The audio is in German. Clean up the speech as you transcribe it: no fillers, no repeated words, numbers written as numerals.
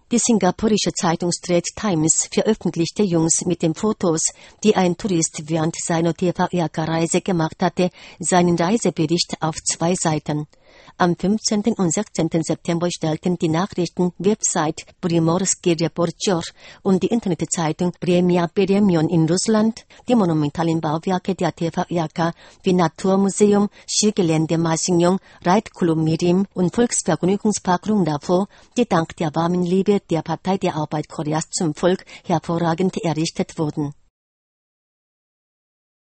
Die singapurische Zeitung Straits Times veröffentlichte jüngst mit den Fotos, die ein Tourist während seiner TVRK-Reise gemacht hatte, seinen Reisebericht auf 2 Seiten. Am 15. und 16. September stellten die Nachrichten-Website Primorski Reporter und die Internetzeitung Vremya Peremion in Russland die monumentalen Bauwerke der TVRK wie Naturmuseum, Skigelände Masignon, Reitklub Mirim und Volksvergnügungspark Rungda vor, die dank der warmen Liebe der Partei der Arbeit Koreas zum Volk hervorragend errichtet wurden.